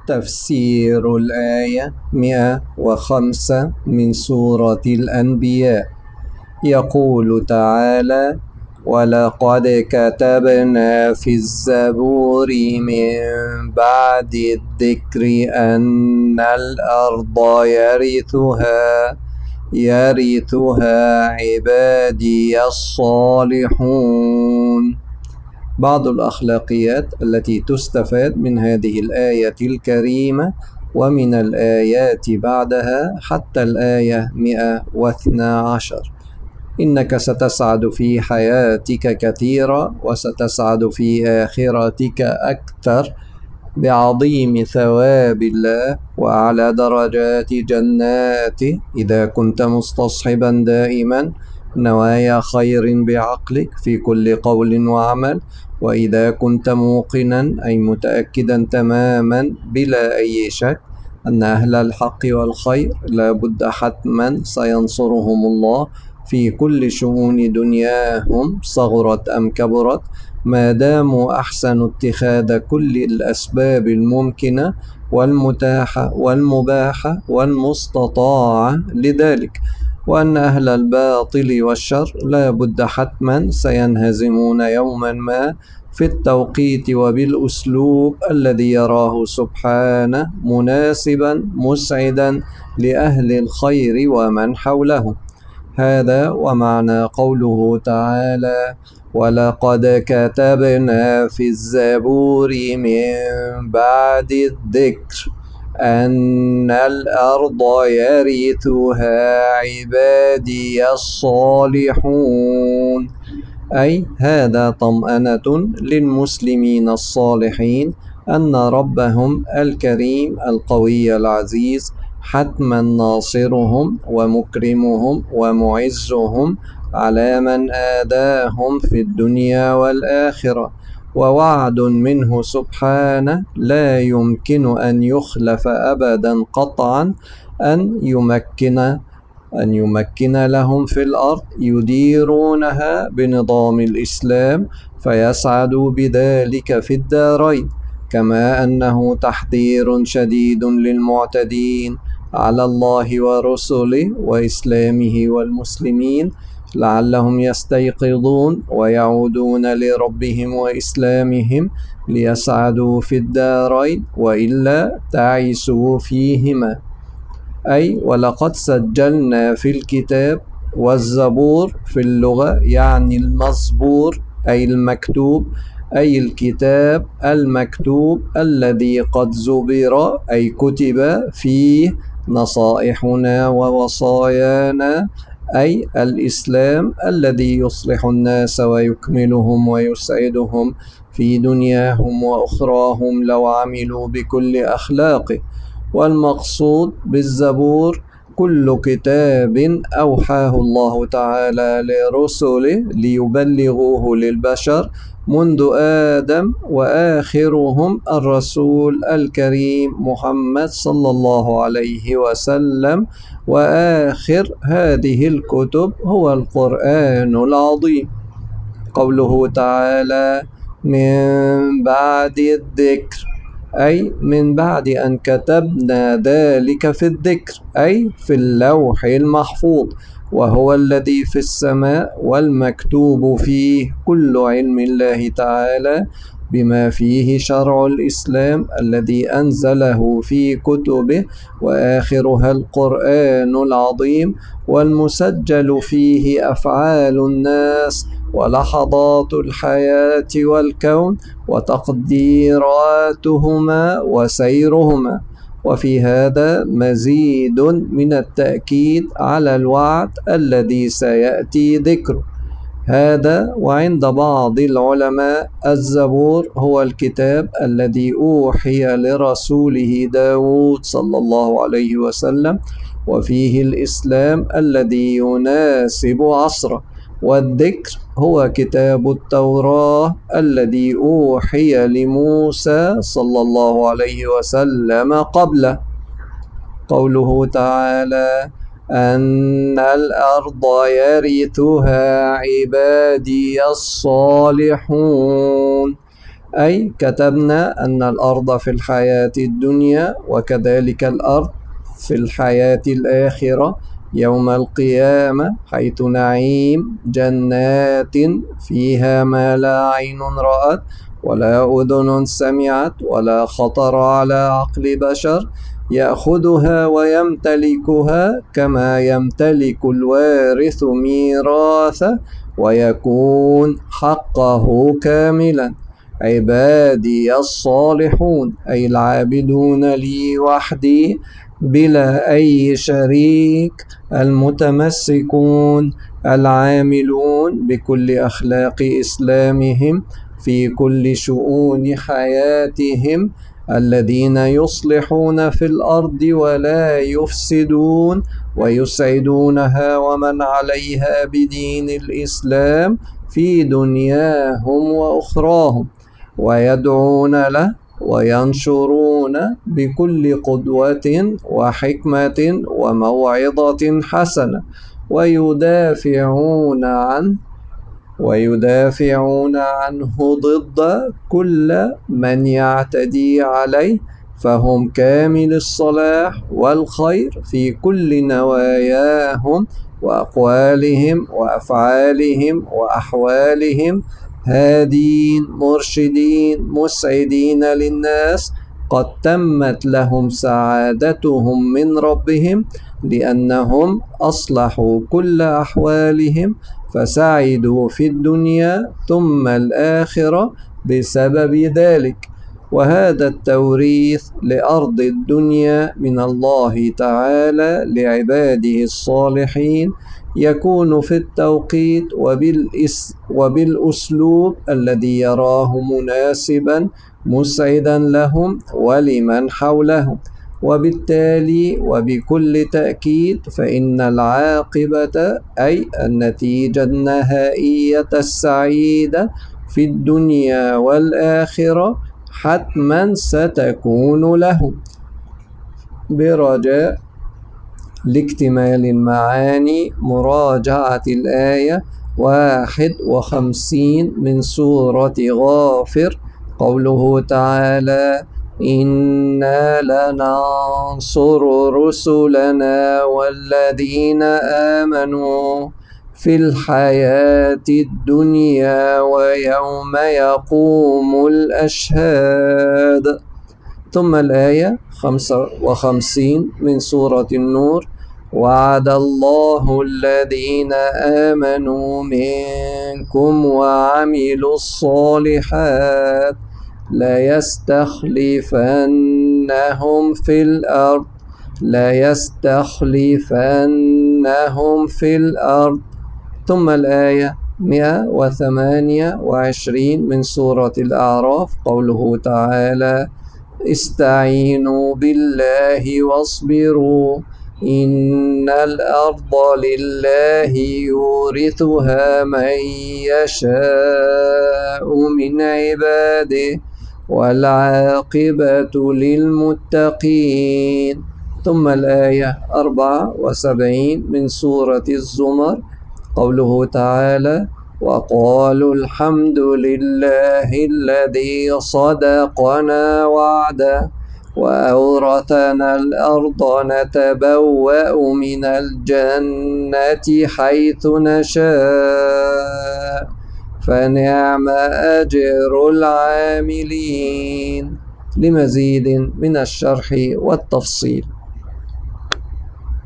تفسير الآية 105 من سورة الأنبياء. يقول تعالى: ولقد كتبنا في الزبور من بعد الذكر أن الأرض يرثها عبادي الصالحون. بعض الأخلاقيات التي تستفاد من هذه الآية الكريمة ومن الآيات بعدها حتى الآية 112: إنك ستسعد في حياتك كثيرا وستسعد في آخرتك أكثر بعظيم ثواب الله وأعلى درجات جناته إذا كنت مستصحبا دائما نوايا خير بعقلك في كل قول وعمل، وإذا كنت موقنا أي متأكدا تماما بلا أي شك أن أهل الحق والخير لا بد حتما سينصرهم الله في كل شؤون دنياهم صغرت أم كبرت، ما داموا أحسنوا اتخاذ كل الأسباب الممكنة والمتاحة والمباحة والمستطاعة لذلك، وأن أهل الباطل والشر لا بد حتما سينهزمون يوما ما في التوقيت وبالأسلوب الذي يراه سبحانه مناسبا مسعدا لأهل الخير ومن حولهم. هذا ومعنى قوله تعالى: ولقد كتبنا في الزبور من بعد الذكر أن الأرض يرثها عبادي الصالحون، أي هذا طمأنة للمسلمين الصالحين أن ربهم الكريم القوي العزيز حتما ناصرهم ومكرمهم ومعزهم على من آذاهم في الدنيا والآخرة، ووعد منه سبحانه لا يمكن أن يخلف أبدا قطعا أن يمكن لهم في الأرض يديرونها بنظام الإسلام فيسعدوا بذلك في الدارين، كما أنه تحذير شديد للمعتدين على الله ورسله وإسلامه والمسلمين لعلهم يستيقظون ويعودون لربهم وإسلامهم ليسعدوا في الدارين وإلا تعسوا فيهما. أي ولقد سجلنا في الكتاب، والزبور في اللغة يعني المزبور أي المكتوب، أي الكتاب المكتوب الذي قد زبر أي كتب فيه نصائحنا ووصايانا، أي الإسلام الذي يصلح الناس ويكملهم ويسعدهم في دنياهم وأخراهم لو عملوا بكل أخلاقه. والمقصود بالزبور كل كتاب أوحاه الله تعالى لرسله ليبلغوه للبشر منذ آدم، وآخرهم الرسول الكريم محمد صلى الله عليه وسلم، وآخر هذه الكتب هو القرآن العظيم. قوله تعالى: من بعد الذكر، أي من بعد أن كتبنا ذلك في الذكر أي في اللوح المحفوظ، وهو الذي في السماء والمكتوب فيه كل علم الله تعالى بما فيه شرع الإسلام الذي أنزله في كتبه، وآخرها القرآن العظيم، والمسجل فيه أفعال الناس ولحظات الحياة والكون وتقديراتهما وسيرهما. وفي هذا مزيد من التأكيد على الوعد الذي سيأتي ذكره. هذا وعند بعض العلماء الزبور هو الكتاب الذي أوحي لرسوله داود صلى الله عليه وسلم، وفيه الإسلام الذي يناسب عصره، والذكر هو كتاب التوراة الذي أوحي لموسى صلى الله عليه وسلم قبله. قوله تعالى: أن الأرض يرثها عبادي الصالحون، أي كتبنا أن الأرض في الحياة الدنيا وكذلك الأرض في الحياة الآخرة يوم القيامة، حيث نعيم جنات فيها ما لا عين رأت ولا أذن سمعت ولا خطر على عقل بشر، يأخذها ويمتلكها كما يمتلك الوارث ميراثه ويكون حقه كاملا. عبادي الصالحون أي العابدون لي وحدي بلا أي شريك، المتمسكون العاملون بكل أخلاق إسلامهم في كل شؤون حياتهم، الذين يصلحون في الأرض ولا يفسدون، ويسعدونها ومن عليها بدين الإسلام في دنياهم وأخراهم، ويدعون له وينشرون بكل قدوة وحكمة وموعظة حسنة، ويدافعون عنه ضد كل من يعتدي عليه، فهم كامل الصلاح والخير في كل نواياهم وأقوالهم وأفعالهم وأحوالهم، هادين مرشدين مسعدين للناس، قد تمت لهم سعادتهم من ربهم لأنهم أصلحوا كل أحوالهم فسعدوا في الدنيا ثم الآخرة بسبب ذلك. وهذا التوريث لأرض الدنيا من الله تعالى لعباده الصالحين يكون في التوقيت وبالأسلوب الذي يراه مناسبا مسعدا لهم ولمن حولهم، وبالتالي وبكل تأكيد فإن العاقبة أي النتيجة النهائية السعيدة في الدنيا والآخرة حتما ستكون لهم. برجاء لاكتمال المعاني مراجعة الآية 51 من سورة غافر، قوله تعالى: إنا لننصر رسلنا والذين آمنوا في الحياة الدنيا ويوم يقوم الأشهاد. ثم الآية 55 من سورة النور: وعد الله الذين آمنوا منكم وعملوا الصالحات ليستخلفنهم في الأرض. ثم الآية 128 من سورة الأعراف، قوله تعالى: استعينوا بالله واصبروا إن الأرض لله يورثها من يشاء من عباده والعاقبة للمتقين. ثم الآية 74 من سورة الزمر، قوله تعالى: وقالوا الحمد لله الذي صدقنا وعده وأورثنا الأرض نتبوأ من الجنة حيث نشاء فنعم أجر العاملين. لمزيد من الشرح والتفصيل